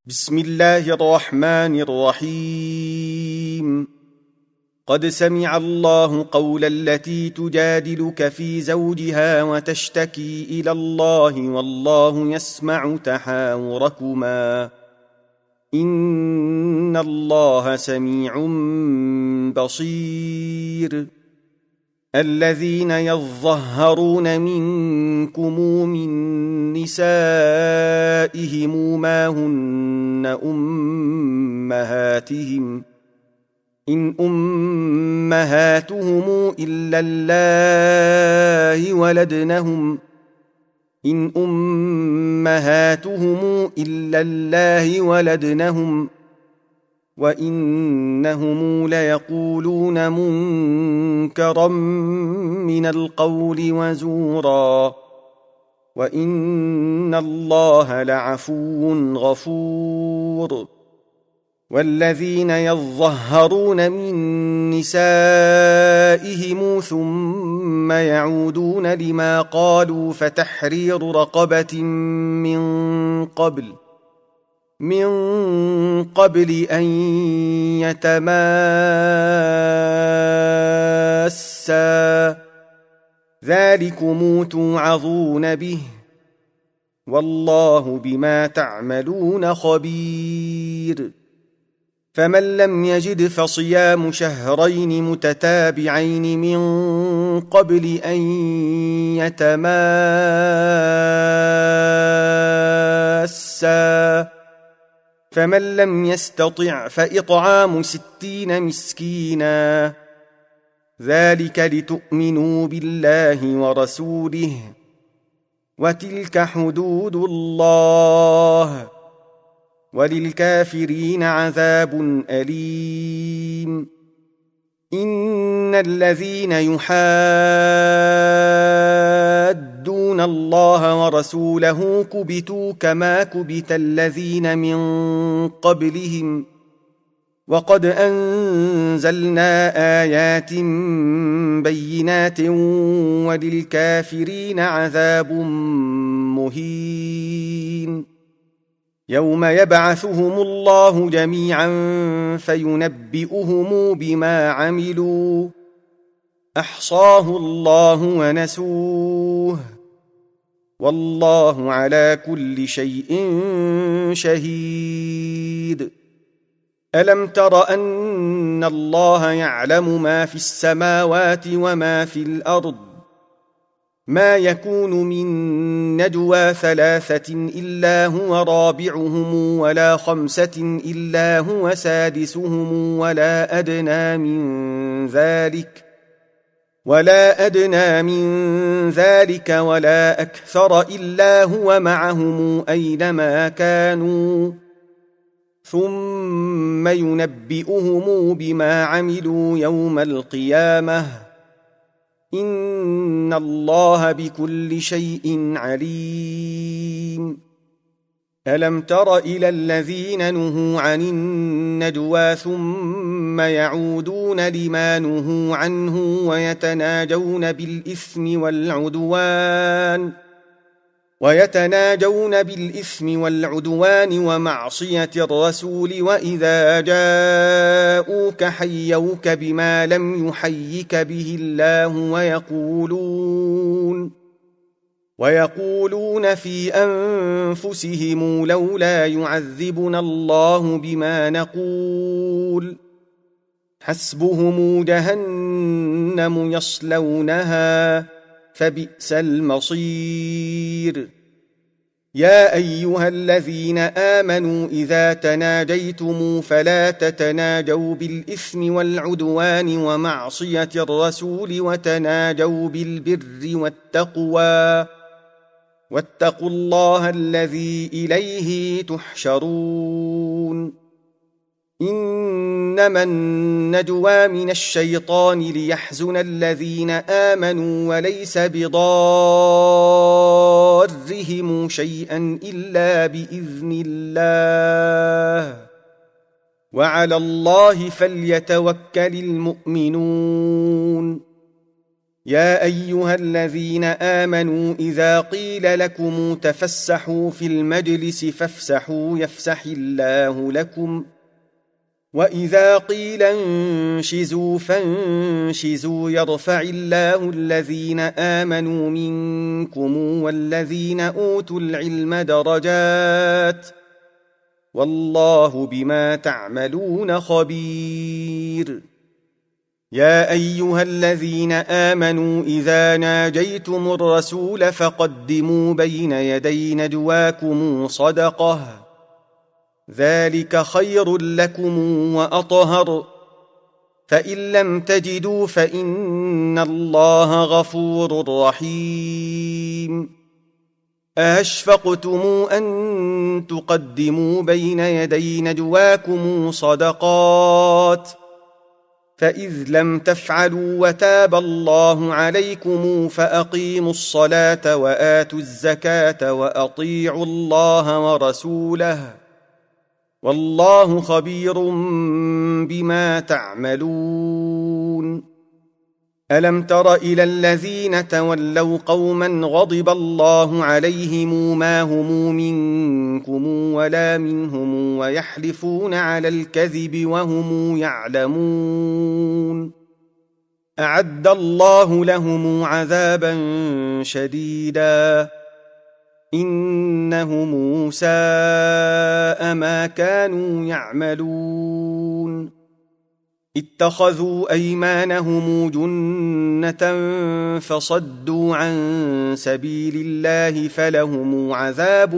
بسم الله الرحمن الرحيم. قد سمع الله قول التي تجادلك في زوجها وتشتكي إلى الله والله يسمع تحاوركما إن الله سميع بصير. الذين يظهرون منكم من نسائهم ما هن أمهاتهم إن أمهاتهم إلا الله ولدنهم وإنهم ليقولون منكرا من القول وزورا وإن الله لعفو غفور. والذين يظهرون من نسائهم ثم يعودون لما قالوا فتحرير رقبة من قبل أن يتماسا ذلكم توعظون به والله بما تعملون خبير. فمن لم يجد فصيام شهرين متتابعين من قبل أن يتماسا فمن لم يستطع فإطعام 60 مسكينا ذلك لتؤمنوا بالله ورسوله وتلك حدود الله وللكافرين عذاب أليم. إن الذين يحادون الله ورسوله كبتوا كما كبت الذين من قبلهم وقد أنزلنا آيات بينات وللكافرين عذاب مهين. يوم يبعثهم الله جميعا فينبئهم بما عملوا أحصاه الله ونسوه والله على كل شيء شهيد. ألم تر أن الله يعلم ما في السماوات وما في الأرض ما يكون من نجوى 3 إلا هو رابعهم ولا 5 إلا هو سادسهم ولا أدنى من ذلك ولا أكثر إلا هو معهم أينما كانوا ثم ينبئهم بما عملوا يوم القيامة إن الله بكل شيء عليم. ألم تر إلى الذين نهوا عن النجوى ثم يعودون لما نهوا عنه ويتناجون بالإثم والعدوان ومعصية الرسول وإذا جاءوك حيوك بما لم يحيك به الله ويقولون في أنفسهم لولا يعذبنا الله بما نقول حسبهم جهنم يصلونها فبئس المصير. يا أيها الذين آمنوا إذا تناجيتم فلا تتناجوا بالإثم والعدوان ومعصية الرسول وتناجوا بالبر والتقوى واتقوا الله الذي إليه تحشرون. إنما النجوى من الشيطان ليحزن الذين آمنوا وليس بضارهم شيئا إلا بإذن الله وعلى الله فليتوكل المؤمنون. يا أيها الذين آمنوا إذا قيل لكم تفسحوا في المجلس فافسحوا يفسح الله لكم وإذا قيل انشزوا فانشزوا يرفع الله الذين آمنوا منكم والذين أوتوا العلم درجات والله بما تعملون خبير. يا أيها الذين آمنوا إذا ناجيتم الرسول فقدموا بين يدي نجواكم صدقة ذلك خير لكم وأطهر فإن لم تجدوا فإن الله غفور رحيم. أشفقتم أن تقدموا بين يدي نجواكم صدقات فإذ لم تفعلوا وتاب الله عليكم فأقيموا الصلاة وآتوا الزكاة وأطيعوا الله ورسوله والله خبير بما تعملون. ألم تر إلى الذين تولوا قوما غضب الله عليهم ما هم منكم ولا منهم ويحلفون على الكذب وهم يعلمون أعد الله لهم عذابا شديدا إنهم ساء ما كانوا يعملون. اتخذوا أيمانهم جنة فصدوا عن سبيل الله فلهم عذاب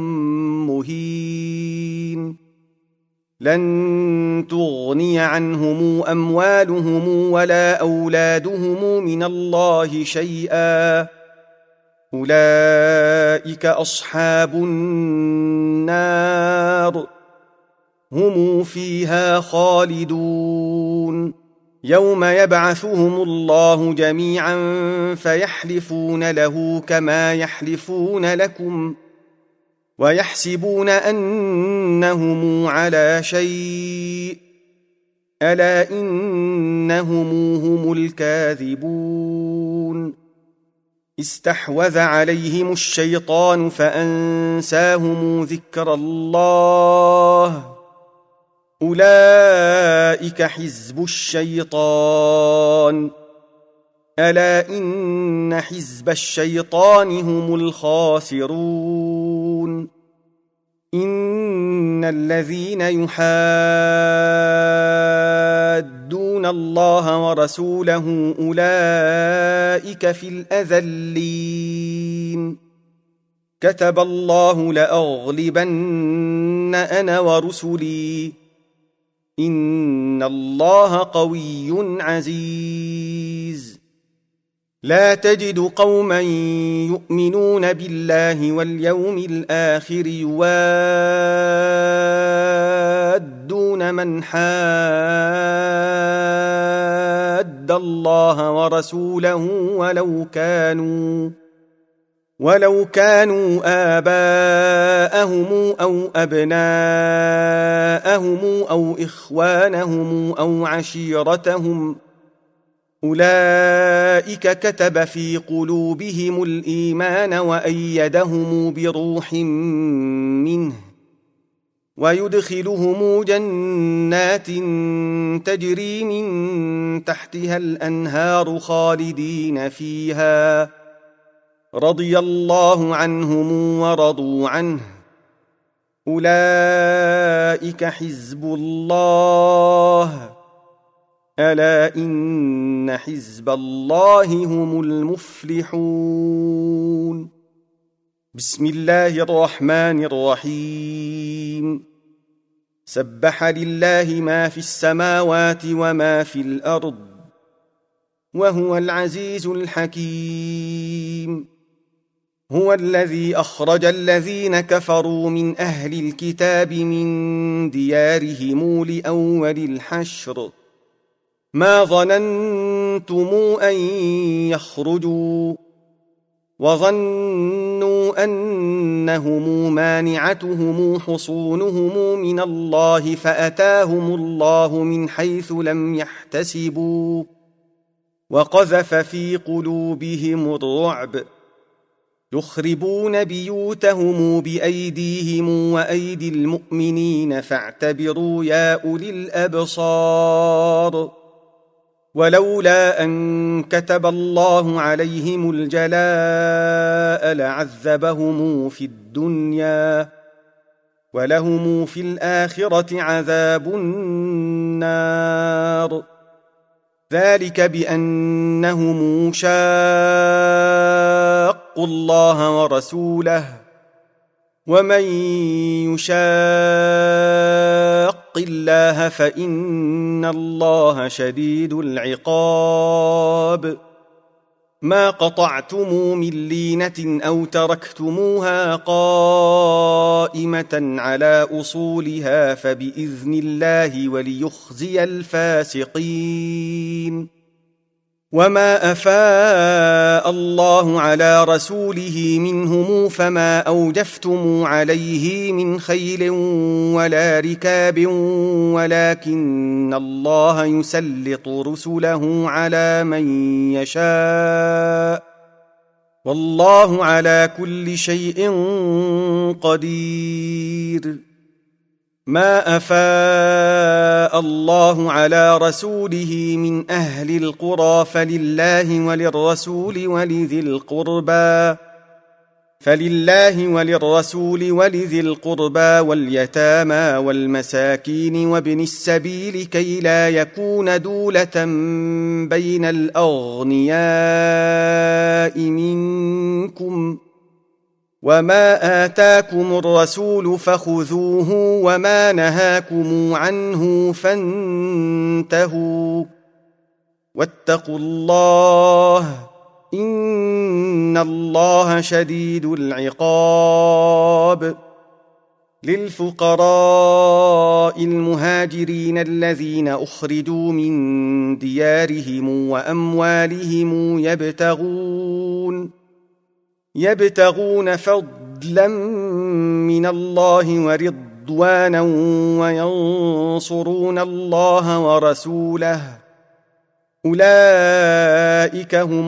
مهين. لن تغني عنهم أموالهم ولا أولادهم من الله شيئا أولئك أصحاب النار هم فيها خالدون. يوم يبعثهم الله جميعا فيحلفون له كما يحلفون لكم ويحسبون أنهم على شيء ألا إنهم هم الكاذبون. استحوذ عليهم الشيطان فأنساهم ذكر الله أولئك حزب الشيطان ألا إن حزب الشيطان هم الخاسرون. إن الذين يحادون الله ورسوله أولئك في الأذلين. كتب الله لأغلبن أنا ورسلي إن الله قوي عزيز. لا تجد قوما يؤمنون بالله واليوم الآخر يوادون من حاد الله ورسوله ولو كانوا آباءهم أو أبناءهم أو إخوانهم أو عشيرتهم أولئك كتب في قلوبهم الإيمان وأيدهم بروح منه ويدخلهم جنات تجري من تحتها الأنهار خالدين فيها رضي الله عنهم ورضوا عنه أولئك حزب الله ألا إن حزب الله هم المفلحون. بسم الله الرحمن الرحيم. سبح لله ما في السماوات وما في الأرض وهو العزيز الحكيم. هو الذي أخرج الذين كفروا من أهل الكتاب من ديارهم لأول الحشر ما ظننتم أن يخرجوا وظنوا أنهم مانعتهم حصونهم من الله فأتاهم الله من حيث لم يحتسبوا وقذف في قلوبهم الرعب يخربون بيوتهم بأيديهم وأيدي المؤمنين فاعتبروا يا أولي الأبصار ولولا أن كتب الله عليهم الجلاء لعذبهم في الدنيا ولهم في الآخرة عذاب النار ذلك بأنهم شاقوا الله ورسوله ومن يشاق الله فإن الله شديد العقاب ما قطعتم من لينة أو تركتموها قائمة على أصولها فبإذن الله وليخزي الفاسقين وما أفاء الله على رسوله منهم فما أوجفتم عليه من خيل ولا ركاب ولكن الله يسلط رسله على من يشاء والله على كل شيء قدير ما أفاء الله على رسوله من أهل القرى فلله وللرسول ولذي القربى واليتامى والمساكين وابن السبيل كي لا يكون دولة بين الأغنياء منكم وما آتاكم الرسول فخذوه وما نهاكم عنه فانتهوا واتقوا الله إن الله شديد العقاب للفقراء المهاجرين الذين أخرجوا من ديارهم وأموالهم يبتغون فضلا من الله ورضوانا وينصرون الله ورسوله أولئك هم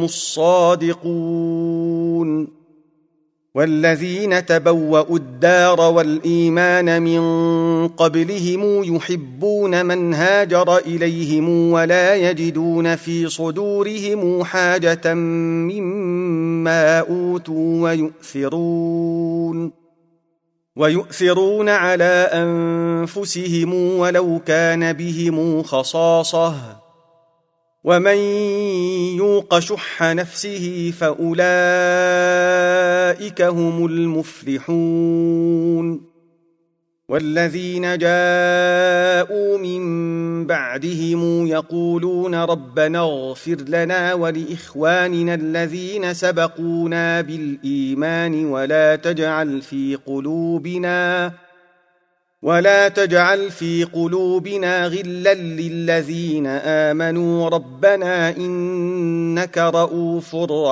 الصادقون والذين تبوأوا الدار والإيمان من قبلهم يحبون من هاجر إليهم ولا يجدون في صدورهم حاجة مما أوتوا ويؤثرون على أنفسهم ولو كان بهم خصاصة ومن يوق شح نفسه فأولئك هم المفلحون والذين جاءوا من بعدهم يقولون ربنا اغفر لنا ولإخواننا الذين سبقونا بالإيمان ولا تجعل في قلوبنا غلا للذين آمنوا ربنا إنك رؤوف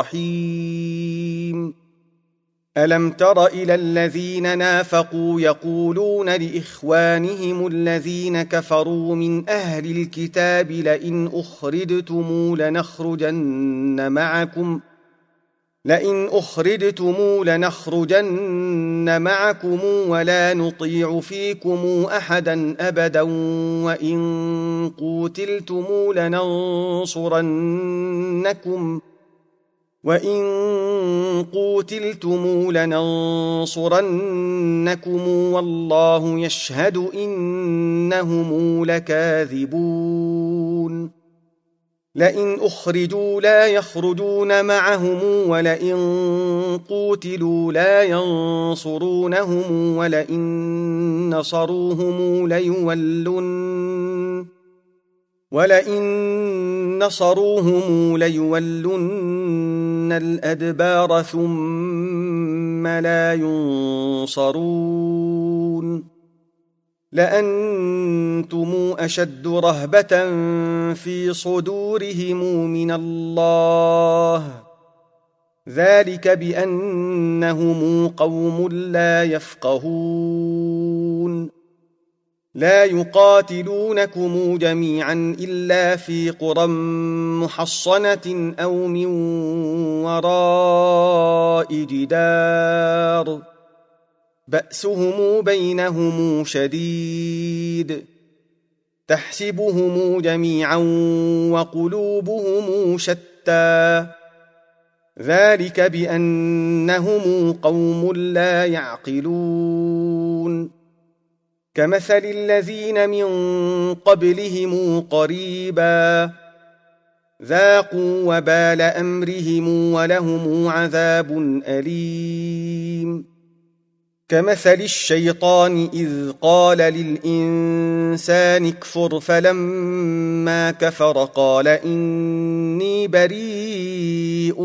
رحيم ألم تر إلى الذين نافقوا يقولون لإخوانهم الذين كفروا من أهل الكتاب لئن أخرجتم لنخرجن معكم ولا نطيع فيكم أحدا أبدا وإن قوتلتم لننصرنكم والله يشهد إنهم لكاذبون لئن أخرجوا لا يخرجون معهم ولئن قوتلوا لا ينصرونهم ولئن نصروهم ليولن الأدبار ثم لا ينصرون لأنتم أشد رهبة في صدورهم من الله ذلك بأنهم قوم لا يفقهون لا يقاتلونكم جميعا إلا في قرى محصنة أو من وراء جدار بأسهم بينهم شديد تحسبهم جميعا وقلوبهم شتى ذلك بأنهم قوم لا يعقلون كمثل الذين من قبلهم قريبا ذاقوا وبال أمرهم ولهم عذاب أليم كمثل الشيطان إذ قال للإنسان اكفر فلما كفر قال إني بريء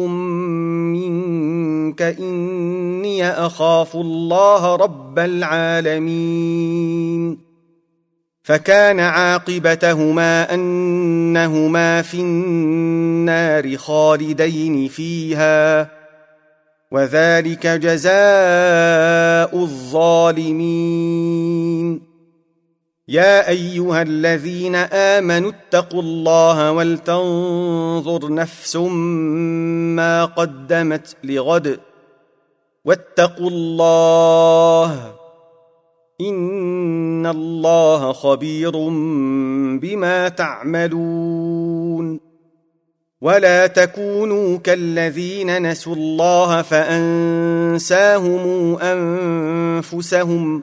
منك إني أخاف الله رب العالمين فكان عاقبتهما أنهما في النار خالدين فيها وذلك جزاء الظالمين يا أيها الذين آمنوا اتقوا الله ولتنظر نفس ما قدمت لغد واتقوا الله إن الله خبير بما تعملون ولا تكونوا كالذين نسوا الله فأنساهم أنفسهم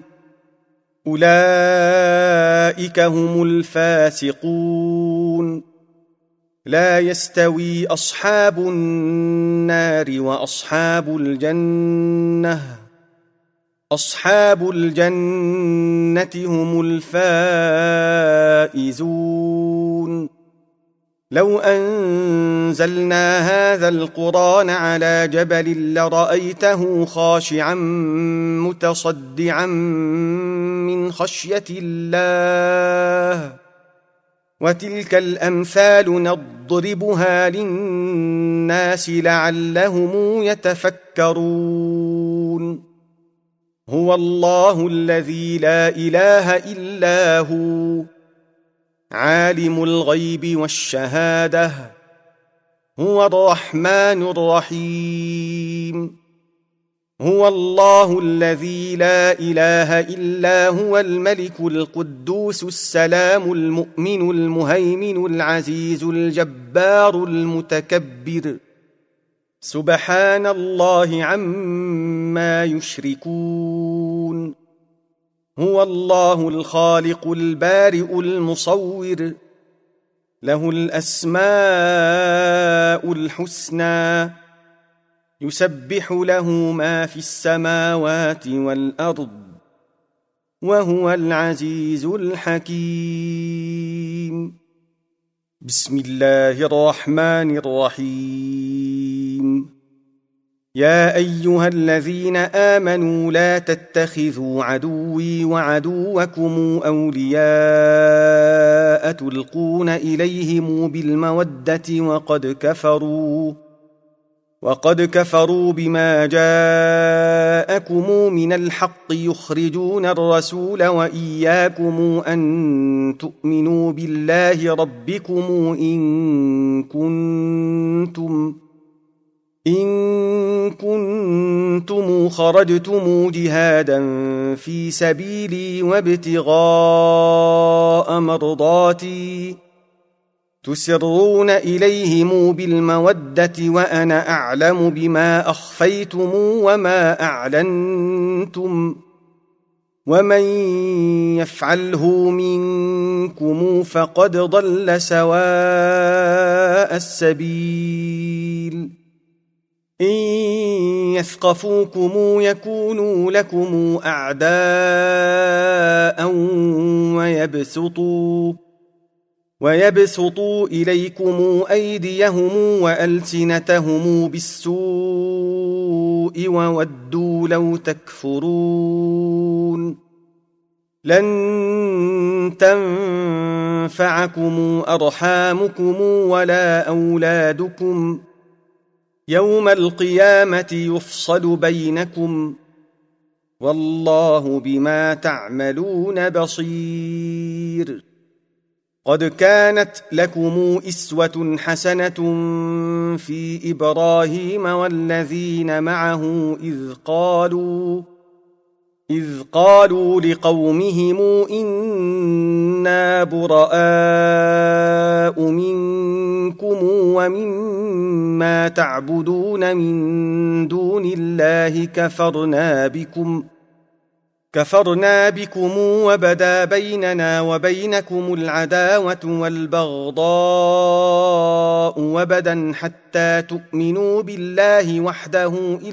أولئك هم الفاسقون لا يستوي أصحاب النار وأصحاب الجنة أصحاب الجنة هم الفائزون لو أنزلنا هذا القرآن على جبل لرأيته خاشعا متصدعا من خشية الله وتلك الأمثال نضربها للناس لعلهم يتفكرون هو الله الذي لا إله إلا هو عالم الغيب والشهادة هو الرحمن الرحيم هو الله الذي لا إله إلا هو الملك القدوس السلام المؤمن المهيمن العزيز الجبار المتكبر سبحان الله عما يشركون هو الله الخالق البارئ المصور له الأسماء الحسنى يسبح له ما في السماوات والأرض وهو العزيز الحكيم بسم الله الرحمن الرحيم يا أيها الذين آمنوا لا تتخذوا عدوي وعدوكم أولياء تلقون إليهم بالمودة وقد كفروا بما جاءكم من الحق يخرجون الرسول وإياكم أن تؤمنوا بالله ربكم إن كنتم خرجتم جهادا في سبيلي وابتغاء مرضاتي تسرون إليهم بالمودة وأنا أعلم بما أخفيتم وما أعلنتم ومن يفعله منكم فقد ضل سواء السبيل إن يثقفوكم يكونوا لكم أعداء ويبسطوا إليكم أيديهم وألسنتهم بالسوء وودوا لو تكفرون لن تنفعكم أرحامكم ولا أولادكم يوم القيامة يفصل بينكم والله بما تعملون بصير. قد كانت لكم أسوة حسنة في إبراهيم والذين معه إذ قالوا لقومهم إنا براء منكم ومما تعبدون من دون الله كفرنا بكم وبدا بيننا وبينكم العداوة والبغضاء وبدا حتى تؤمنوا بالله وحده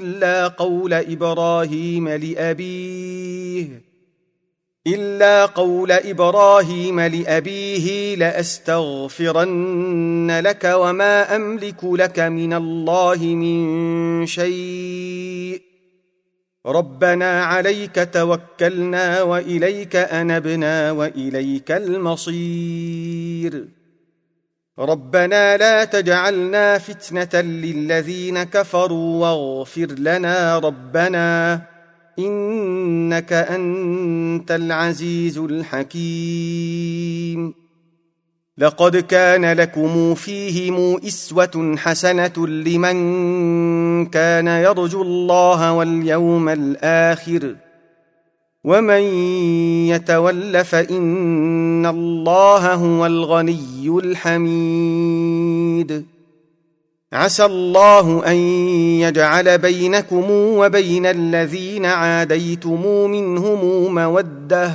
إلا قول إبراهيم لأبيه لأستغفرن لك وما أملك لك من الله من شيء ربنا عليك توكلنا وإليك أنبنا وإليك المصير. ربنا لا تجعلنا فتنة للذين كفروا واغفر لنا ربنا إنك أنت العزيز الحكيم. لقد كان لكم فيهم أسوة حسنة لمن كان يرجو الله واليوم الآخر ومن يتول فإن الله هو الغني الحميد. عسى الله أن يجعل بينكم وبين الذين عاديتم منهم مودة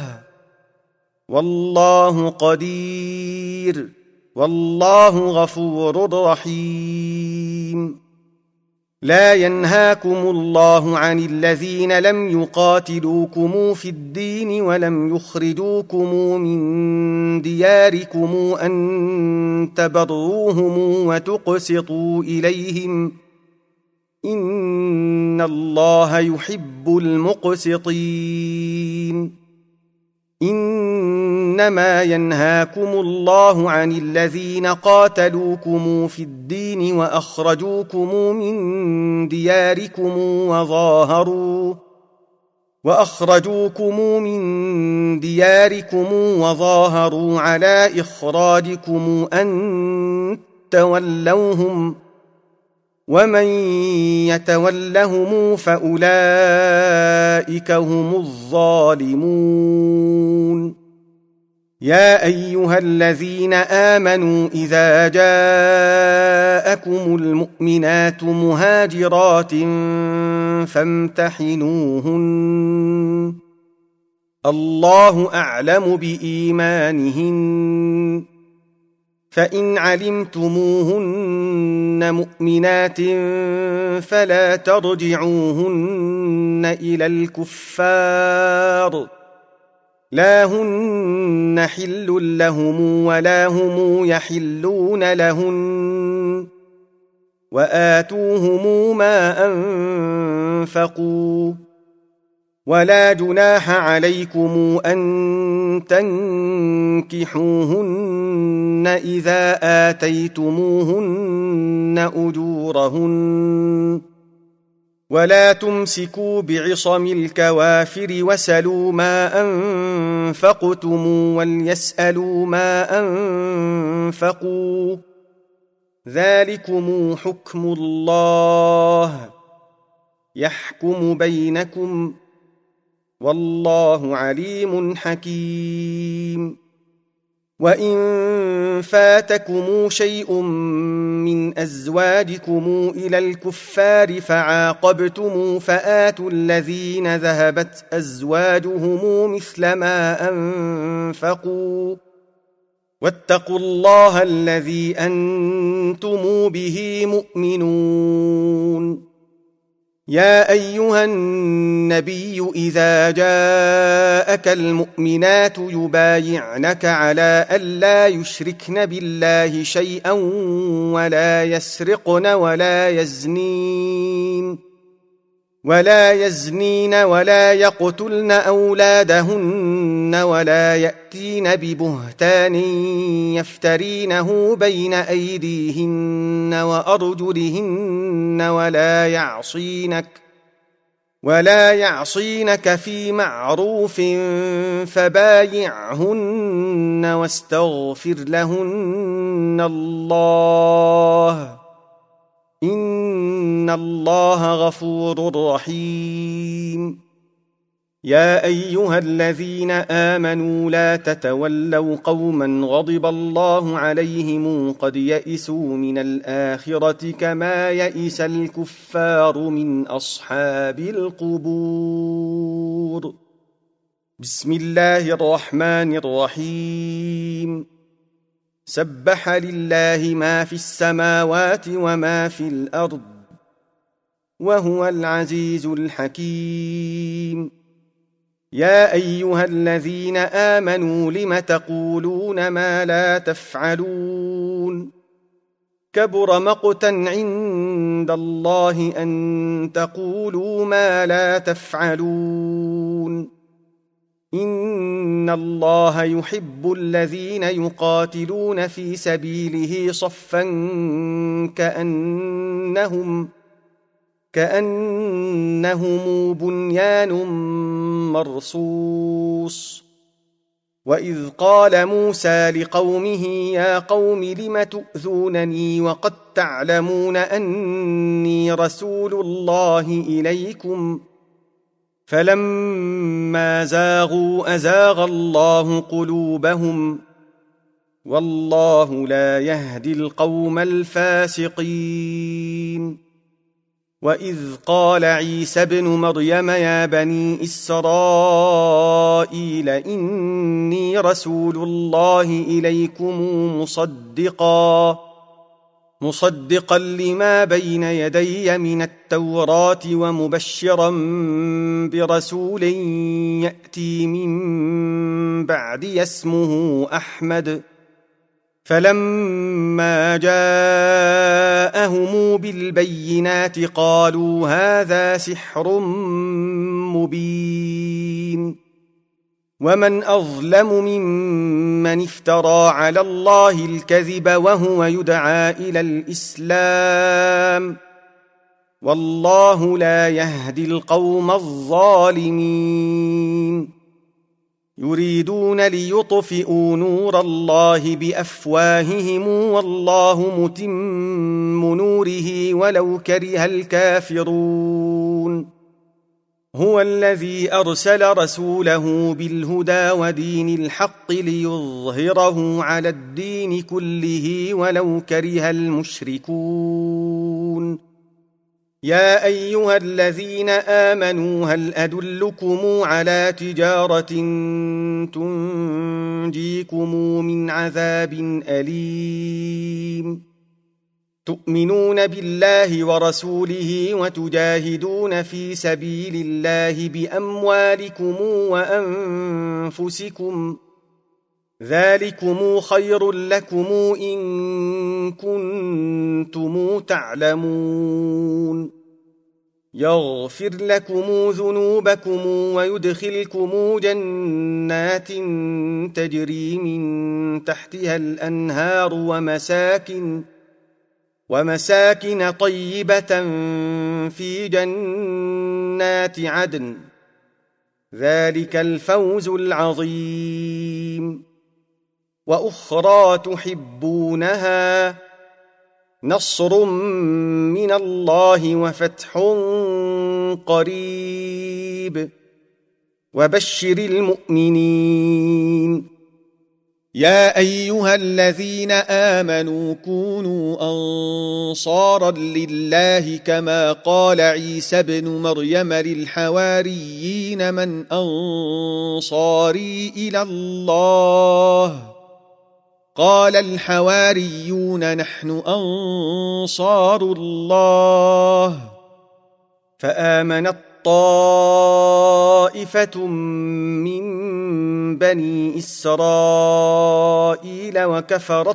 والله قدير والله غفور رحيم. لا ينهاكم الله عن الذين لم يقاتلوكم في الدين ولم يخرجوكم من دياركم أن تبروهم وتقسطوا إليهم إن الله يحب المقسطين. إنما ينهاكم الله عن الذين قاتلوكم في الدين وأخرجوكم من دياركم وظاهروا على إخراجكم أن تولوهم ومن يتولهم فأولئك هم الظالمون. يا أيها الذين آمنوا إذا جاءكم المؤمنات مهاجرات فامتحنوهن الله أعلم بإيمانهن فإن علمتموهن مؤمنات فلا ترجعوهن إلى الكفار لا هن حل لهم ولا هم يحلون لهن وآتوهم ما أنفقوا ولا جناح عليكم أن تنكحوهن إذا آتيتموهن أجورهن ولا تمسكوا بعصم الكوافر وسلوا ما أنفقتم وليسألوا ما أنفقوا ذلكم حكم الله يحكم بينكم والله عليم حكيم. وإن فاتكم شيء من أزواجكم إلى الكفار فعاقبتم فآتوا الذين ذهبت أزواجهم مثل ما أنفقوا واتقوا الله الذي أنتم به مؤمنون. يا أيها النبي إذا جاءك المؤمنات يبايعنك على ألا يشركن بالله شيئا ولا يسرقن ولا يزنين ولا يقتلن أولادهن ولا يأتين ببهتان يفترينه بين أيديهن وأرجلهن ولا يعصينك في معروف فبايعهن واستغفر لهن الله إن الله غفور رحيم. يا أيها الذين آمنوا لا تتولوا قوما غضب الله عليهم قد يئسوا من الآخرة كما يئس الكفار من أصحاب القبور. بسم الله الرحمن الرحيم. سبح لله ما في السماوات وما في الأرض وهو العزيز الحكيم. يا أيها الذين آمنوا لم تقولون ما لا تفعلون كبر مقتا عند الله أن تقولوا ما لا تفعلون إن الله يحب الذين يقاتلون في سبيله صفا كأنهم بنيان مرصوص. وإذ قال موسى لقومه يا قوم لم تؤذونني وقد تعلمون أني رسول الله إليكم فلما زاغوا أزاغ الله قلوبهم والله لا يهدي القوم الفاسقين. وإذ قال عيسى ابن مريم يا بني إسرائيل إني رسول الله إليكم مصدقا لما بين يدي من التوراة ومبشرا برسول يأتي من بعدي اسمه أحمد. فلما جاءهم بالبينات قالوا هذا سحر مبين. ومن أظلم ممن افترى على الله الكذب وهو يدعى إلى الإسلام والله لا يهدي القوم الظالمين. يريدون ليطفئوا نور الله بأفواههم والله متم نوره ولو كره الكافرون. هو الذي أرسل رسوله بالهدى ودين الحق ليظهره على الدين كله ولو كره المشركون. يا أيها الذين آمنوا هل أدلكم على تجارة تنجيكم من عذاب أليم تؤمنون بالله ورسوله وتجاهدون في سبيل الله بأموالكم وأنفسكم ذلكم خير لكم إن كنتم تعلمون. يغفر لكم ذنوبكم ويدخلكم جنات تجري من تحتها الأنهار ومساكن طيبة في جنات عدن ذلك الفوز العظيم. وأخرى تحبونها نصر من الله وفتح قريب وبشر المؤمنين. يا أيها الذين آمنوا كونوا أنصارا لله كما قال عيسى ابن مريم للحواريين من أنصاري إلى الله قال الحواريون نحن أنصار الله. فآمنت طائفة من بني إسرائيل وكفرت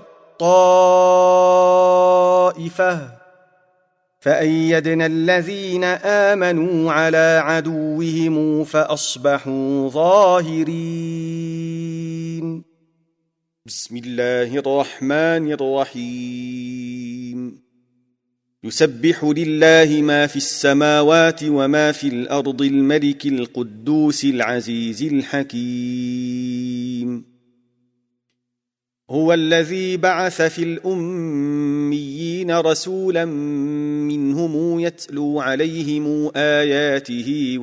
طائفة فأيدنا الذين آمنوا على عدوهم فأصبحوا ظاهرين. بسم الله الرحمن الرحيم. يسبح لله ما في السماوات وما في الأرض الملك القدوس العزيز الحكيم. هو الذي بعث في الأميين رسولا منهم يتلو عليهم آياته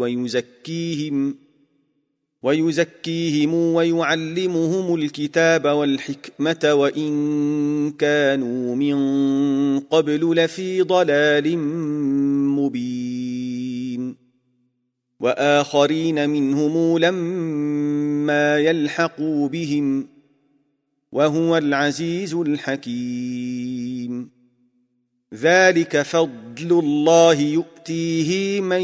ويزكيهم ويعلمهم الكتاب والحكمة وإن كانوا من قبل لفي ضلال مبين. وآخرين منهم لما يلحقوا بهم وهو العزيز الحكيم. ذلك فضل الله يؤتيه من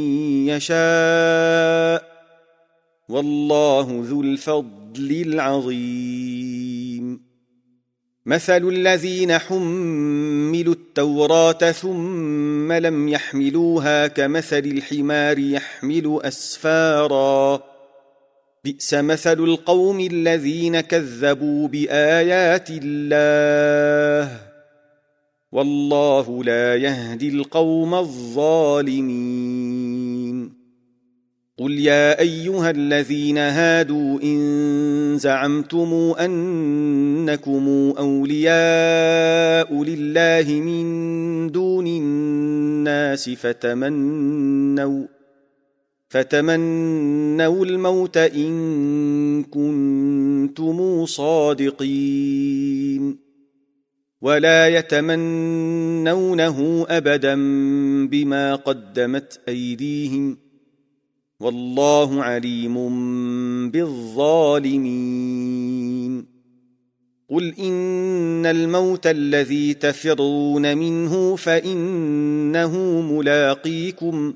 يشاء والله ذو الفضل العظيم. مثل الذين حملوا التوراة ثم لم يحملوها كمثل الحمار يحمل أسفارا بئس مثل القوم الذين كذبوا بآيات الله والله لا يهدي القوم الظالمين. قل يا أيها الذين هادوا إن زعمتم أنكم أولياء لله من دون الناس فتمنوا الموت إن كنتم صادقين ولا يتمنونه أبدا بما قدمت أيديهم والله عليم بالظالمين. قل إن الموت الذي تفرون منه فإنه ملاقيكم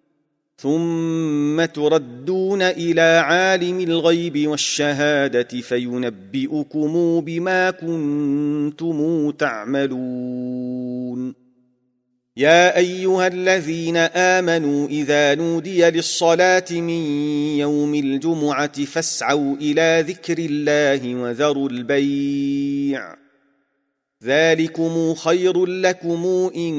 ثم تردون إلى عالم الغيب والشهادة فينبئكم بما كنتم تعملون. يا أيها الذين آمنوا إذا نودي للصلاة من يوم الجمعة فاسعوا إلى ذكر الله وذروا البيع ذلكم خير لكم إن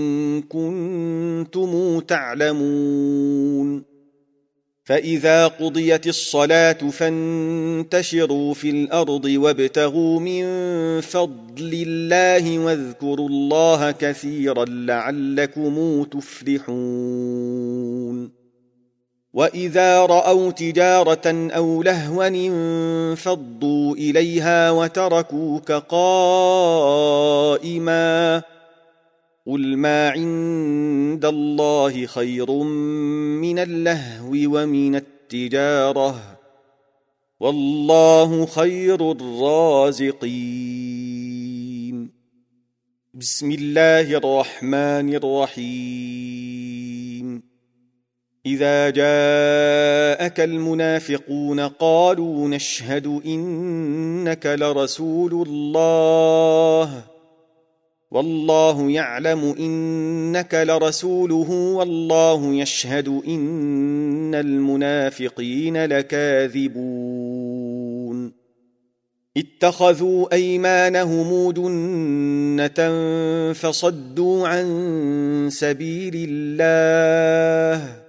كنتم تعلمون. فإذا قضيت الصلاة فانتشروا في الأرض وابتغوا من فضل الله واذكروا الله كثيرا لعلكم تفلحون. وإذا رأوا تجارة أو لهوا انفضوا إليها وتركوك قائما قل ما عند الله خير من اللهو ومن التجارة والله خير الرازقين. بسم الله الرحمن الرحيم. إذا جاءك المنافقون قالوا نشهد إنك لرسول الله والله يعلم إنك لرسوله والله يشهد إن المنافقين لكاذبون. اتخذوا أيمانهم جنة فصدوا عن سبيل الله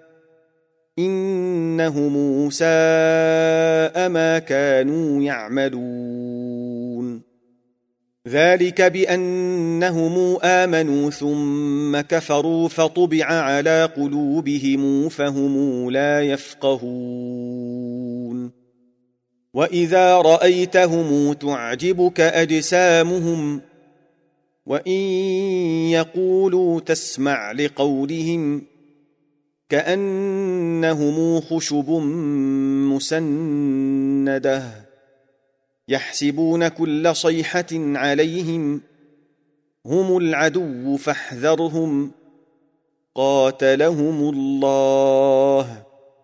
إنهم ساء ما كانوا يعملون. ذلك بأنهم آمنوا ثم كفروا فطبع على قلوبهم فهم لا يفقهون. وإذا رأيتهم تعجبك أجسامهم وإن يقولوا تسمع لقولهم كأنهم خشب مسندة يحسبون كل صيحة عليهم هم العدو فاحذرهم قاتلهم الله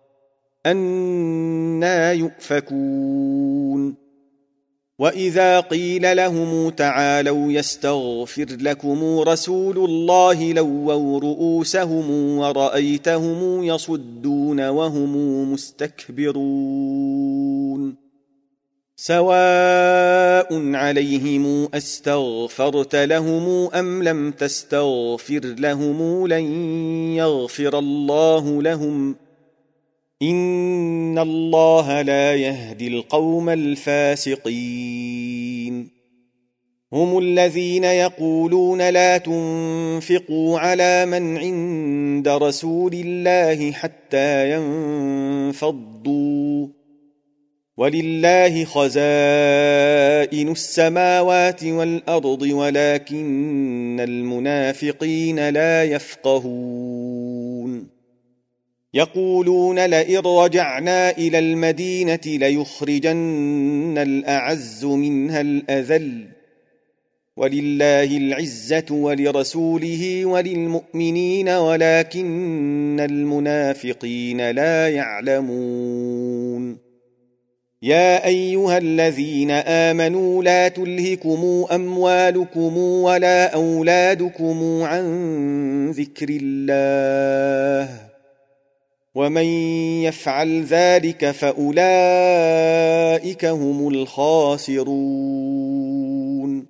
أنى يؤفكون. وإذا قيل لهم تعالوا يستغفر لكم رسول الله لووا رؤوسهم ورأيتهم يصدون وهم مستكبرون. سواء عليهم أستغفرت لهم أم لم تستغفر لهم لن يغفر الله لهم إن الله لا يهدي القوم الفاسقين هم الذين يقولون لا تنفقوا على من عند رسول الله حتى ينفضوا ولله خزائن السماوات والأرض ولكن المنافقين لا يفقهون يقولون لئن رجعنا إلى المدينة ليخرجن الأعز منها الأذل ولله العزة ولرسوله وللمؤمنين ولكن المنافقين لا يعلمون يا أيها الذين آمنوا لا تلهكم أموالكم ولا أولادكم عن ذكر الله ومن يفعل ذلك فأولئك هم الخاسرون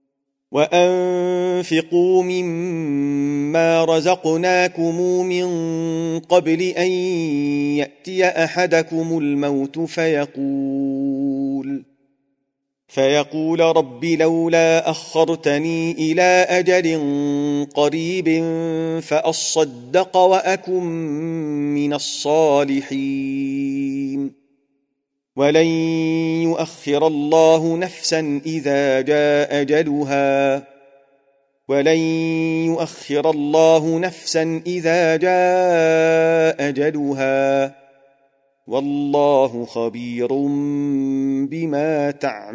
وأنفقوا مما رزقناكم من قبل أن يأتي أحدكم الموت فيقول رب لولا أخرتني إلى أجل قريب فأصدق وأكن من الصالحين ولن يؤخر الله نفسا إذا جاء أجلها والله خبير بما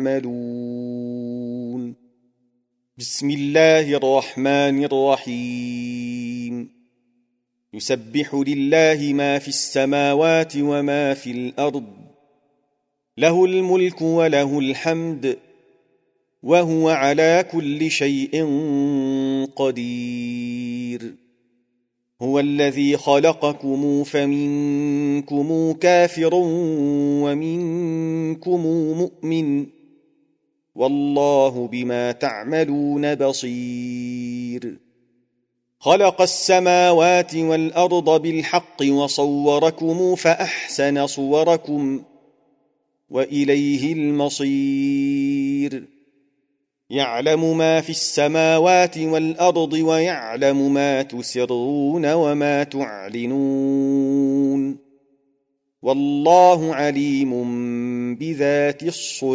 تعملون بسم الله الرحمن الرحيم يسبح لله ما في السماوات وما في الأرض له الملك وله الحمد وهو على كل شيء قدير هو الذي خلقكم فمنكم كافر ومنكم مؤمن والله بما تعملون بصير خلق السماوات والأرض بالحق وصوركم فأحسن صوركم وإليه المصير يعلم ما في السماوات والأرض ويعلم ما تسرون وما تعلنون والله عليم بذات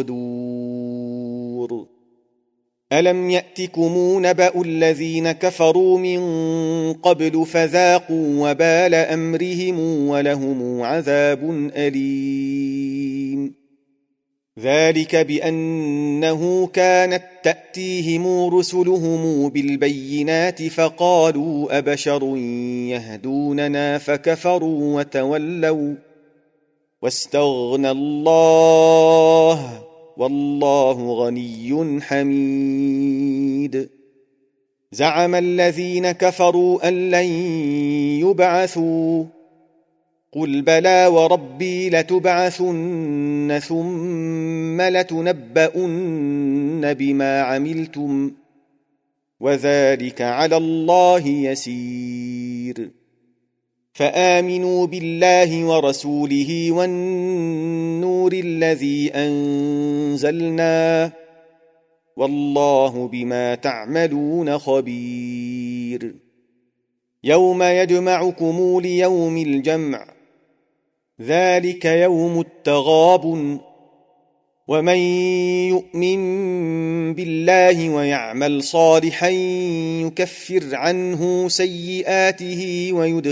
الصدور ألم يأتكم نبأ الذين كفروا من قبل فذاقوا وبال أمرهم ولهم عذاب أليم ذلك بأنه كانت تأتيهم رسلهم بالبينات فقالوا أبشر يهدوننا فكفروا وتولوا واستغنى الله والله غني حميد زعم الذين كفروا أن لن يبعثوا قل بلى وربي لتبعثن ثم لتنبؤن بما عملتم وذلك على الله يسير فآمنوا بالله ورسوله والنور الذي أنزلنا والله بما تعملون خبير يوم يجمعكم ليوم الجمع ذلك يوم التغابن ومن يؤمن بالله ويعمل صالحا يكفر عنه سيئاته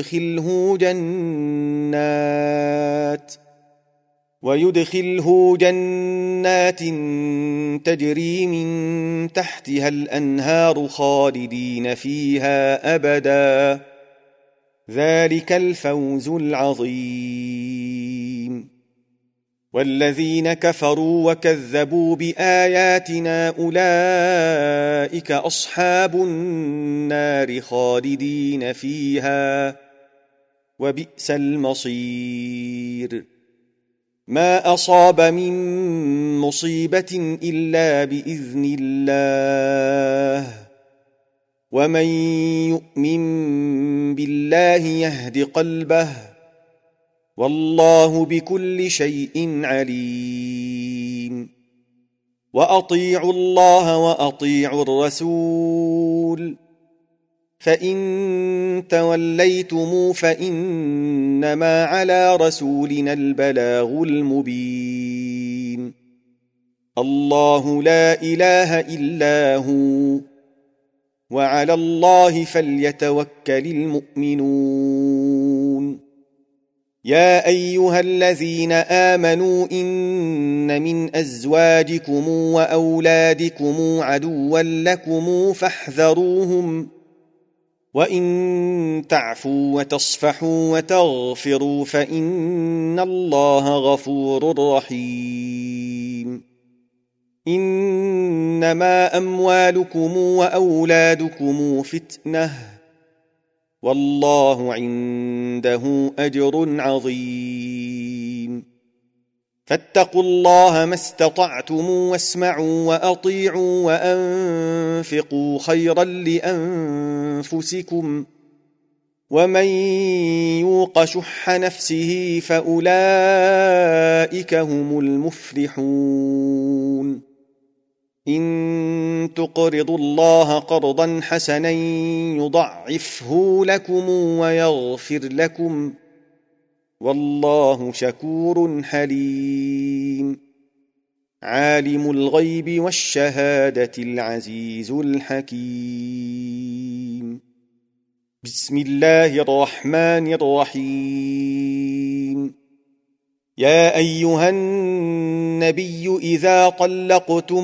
ويدخله جنات تجري من تحتها الأنهار خالدين فيها أبدا ذلك الفوز العظيم والذين كفروا وكذبوا بآياتنا أولئك أصحاب النار خالدين فيها وبئس المصير ما أصاب من مصيبة إلا بإذن الله ومن يؤمن بالله يهد قلبه والله بكل شيء عليم وأطيعوا الله وأطيعوا الرسول فإن توليتم فإنما على رسولنا البلاغ المبين الله لا إله إلا هو وعلى الله فليتوكل المؤمنون يا أيها الذين آمنوا إن من أزواجكم وأولادكم عدوا لكم فاحذروهم وإن تعفوا وتصفحوا وتغفروا فإن الله غفور رحيم إنما أموالكم وأولادكم فتنة والله عنده أجر عظيم فاتقوا الله ما استطعتم واسمعوا وأطيعوا وأنفقوا خيرا لأنفسكم ومن يوق شح نفسه فأولئك هم المفلحون إن تقرضوا الله قرضا حسنا يضعفه لكم ويغفر لكم والله شكور حليم عالم الغيب والشهادة العزيز الحكيم بسم الله الرحمن الرحيم يا أيها النبي إذا طلقتم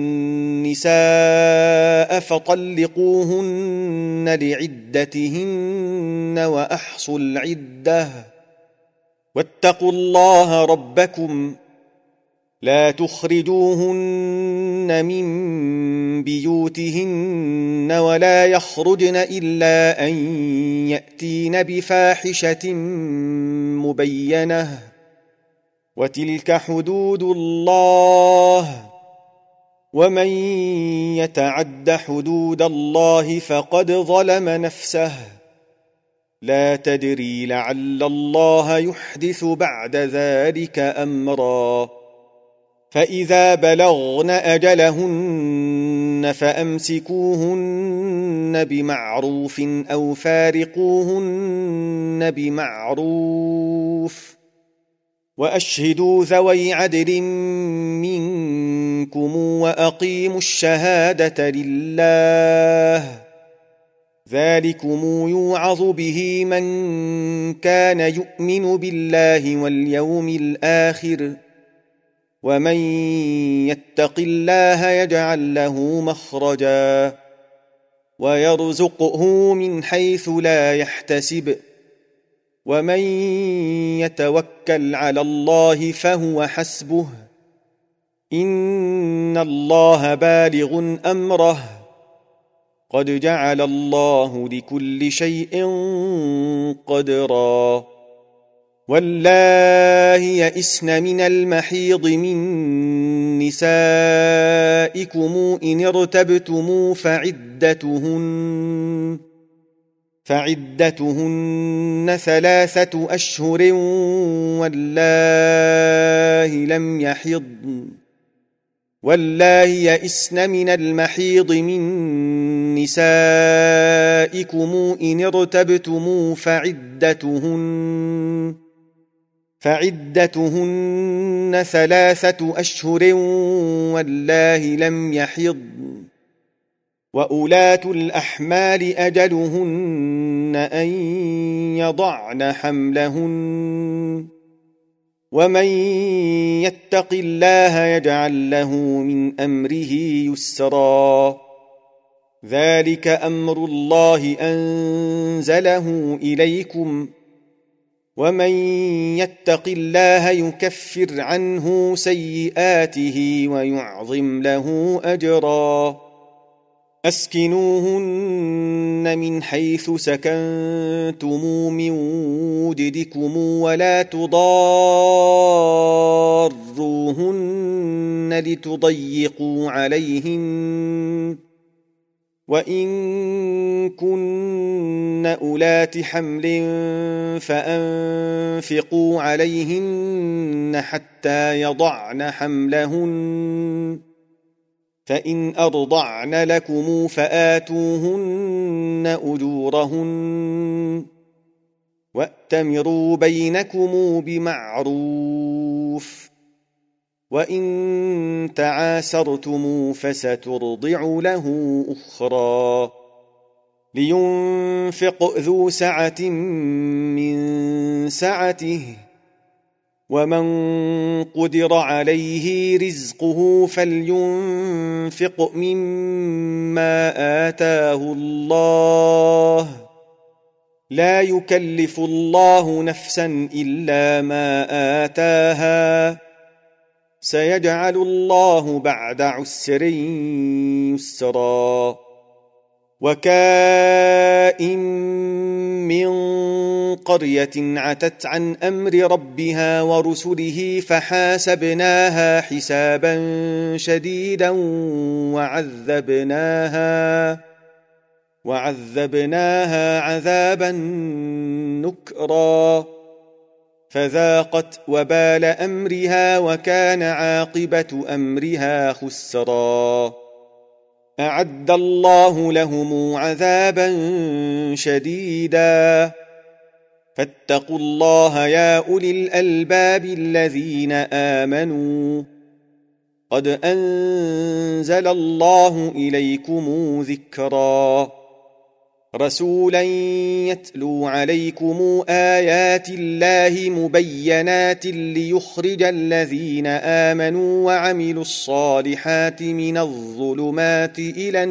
النساء فطلقوهن لعدتهن وأحصوا العدة واتقوا الله ربكم لا تخرجوهن من بيوتهن ولا يخرجن إلا أن يأتين بفاحشة مبينة وتلك حدود الله ومن يتعد حدود الله فقد ظلم نفسه لا تدري لعل الله يحدث بعد ذلك أمرا فإذا بلغن أجلهن فأمسكوهن بمعروف أو فارقوهن بمعروف وأشهدوا ذوي عدل منكم وأقيموا الشهادة لله ذلكم يوعظ به من كان يؤمن بالله واليوم الآخر ومن يتق الله يجعل له مخرجا ويرزقه من حيث لا يحتسب ومن يتوكل على الله فهو حسبه إن الله بالغ أمره قد جعل الله لكل شيء قدرا واللائي يئسن من المحيض من نسائكم إن ارتبتم فعدتهن 3 أشهر واللائي يئسن من المحيض من نسائكم إن ارتبتم فعدتهن 3 أشهر واللائي لم يحضن وأولاة الأحمال أجلهن أن يضعن حملهن ومن يتق الله يجعل له من أمره يسرا ذلك أمر الله أنزله إليكم ومن يتق الله يكفر عنه سيئاته ويعظم له أجرا أسكنوهن من حيث سكنتم من وجدكم ولا تضاروهن لتضيقوا عليهن وإن كن أولات حمل فأنفقوا عليهن حتى يضعن حملهن فإن أرضعن لكم فآتوهن أجورهن وأتمروا بينكم بمعروف وإن تعاسرتم فسترضع له أخرى لينفق ذو سعة من سعته ومن قدر عليه رزقه فلينفق مما آتاه الله لا يكلف الله نفسا إلا ما آتاها سيجعل الله بعد عسر يسرا وكائن من قرية عتت عن أمر ربها ورسله فحاسبناها حسابا شديدا وعذبناها عذابا نكرا فذاقت وبال أمرها وكان عاقبة أمرها خسرا أعد الله لهم عذابا شديدا فاتقوا الله يا أولي الألباب الذين آمنوا قد أنزل الله إليكم ذكرا رسولا يتلو عليكم آيات الله مبينات ليخرج الذين آمنوا وعملوا الصالحات من الظلمات إلى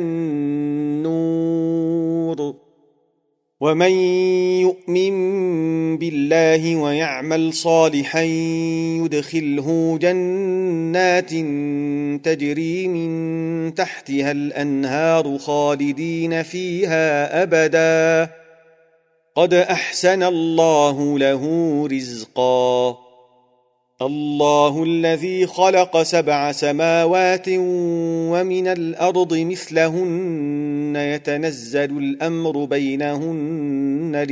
النور ومن يؤمن بالله ويعمل صالحا يدخله جنات تجري من تحتها الأنهار خالدين فيها أبدا قد أحسن الله له رزقا الله الذي خلق 7 سماوات ومن الأرض مثلهن يتنزل الأمر بينهن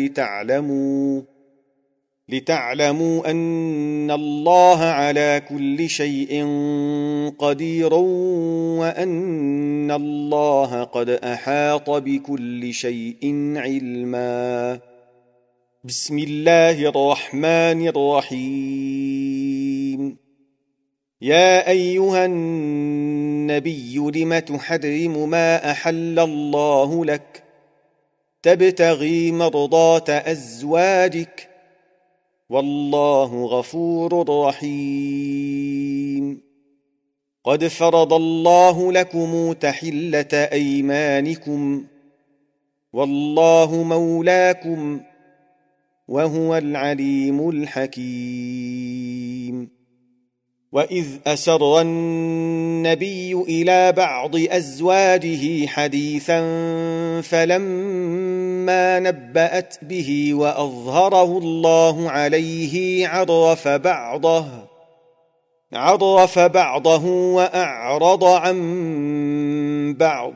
لتعلموا أن الله على كل شيء قدير وأن الله قد أحاط بكل شيء علما بسم الله الرحمن الرحيم يا أيها النبي لم تحرم ما أحل الله لك تبتغي مرضات أزواجك والله غفور رحيم قد فرض الله لكم تحلة أيمانكم والله مولاكم وهو العليم الحكيم وإذ أسر النبي إلى بعض أزواجه حديثا فلما نبأت به وأظهره الله عليه عرف بعضه وأعرض عن بعض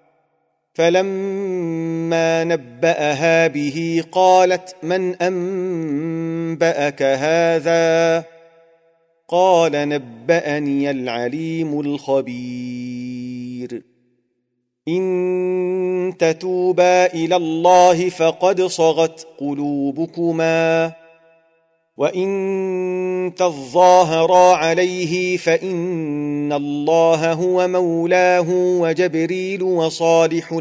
فلما نبأها به قالت من أنبأك هذا قال نبأني العليم الخبير إن تتوبا إلى الله فقد صغت قلوبكما وإن تظاهرا عليه فإن الله هو مولاه وجبريل وصالح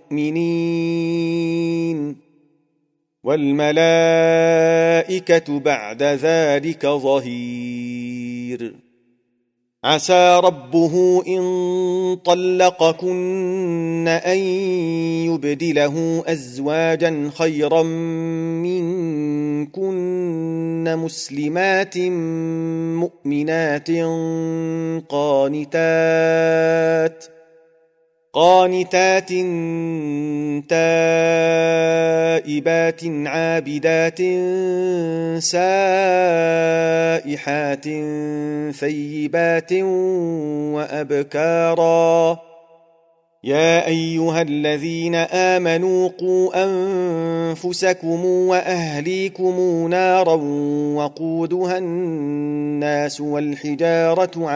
المؤمنين والملائكة بعد ذلك ظهير عسى ربه إن طلقكن أن يبدله أزواجا خيرا منكن مسلمات قانتات تائبات عابدات سائحات ثيبات وأبكارا يا أيها الذين آمنوا قوا أنفسكم وأهليكم نارا وقودها الناس والحجارة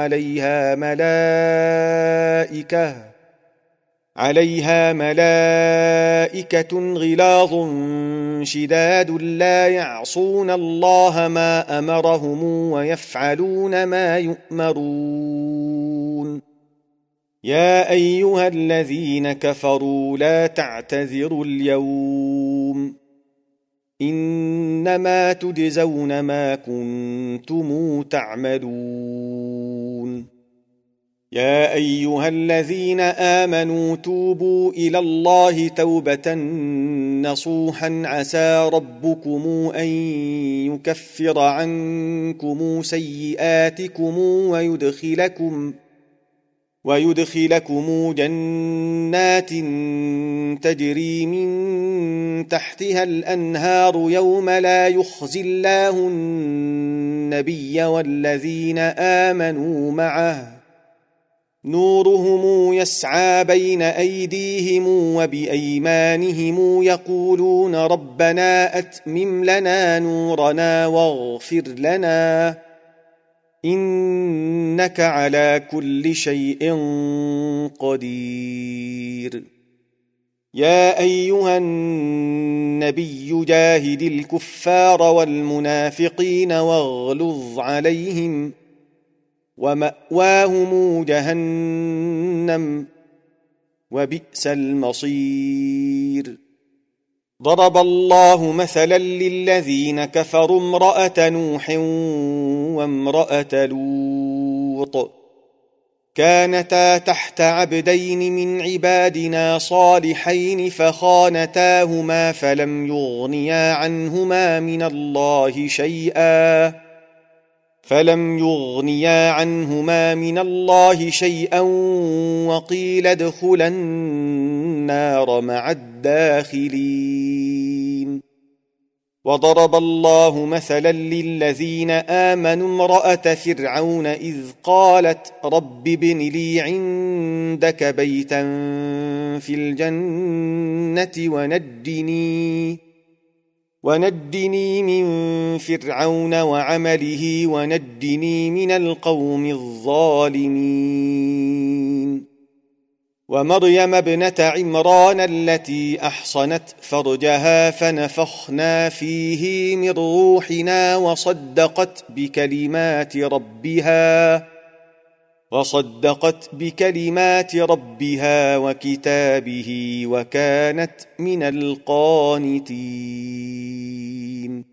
عليها ملائكة غلاظ شداد لا يعصون الله ما أمرهم ويفعلون ما يؤمرون يا أيها الذين كفروا لا تعتذروا اليوم إنما تجزون ما كنتم تعملون يا أيها الذين آمنوا توبوا إلى الله توبة نصوحا عسى ربكم أن يكفر عنكم سيئاتكم ويدخلكم جنات تجري من تحتها الأنهار يوم لا يخزي الله النبي والذين آمنوا معه نورهم يسعى بين أيديهم وبأيمانهم يقولون ربنا أتمم لنا نورنا واغفر لنا إنك على كل شيء قدير يا أيها النبي جاهد الكفار والمنافقين واغلظ عليهم ومأواهم جهنم وبئس المصير ضرب الله مثلا للذين كفروا امرأة نوح وامرأة لوط كانتا تحت عبدين من عبادنا صالحين فخانتاهما فلم يغنيا عنهما من الله شيئا وقيل ادخلا النار مع الداخلين وضرب الله مثلا للذين آمنوا امرأة فرعون إذ قالت رب ابن لي عندك بيتا في الجنة ونجني من فرعون وعمله ونجني من القوم الظالمين ومريم ابنة عمران التي أحصنت فرجها فنفخنا فيه من روحنا وصدقت بكلمات ربها وكتابه وكانت من القانتين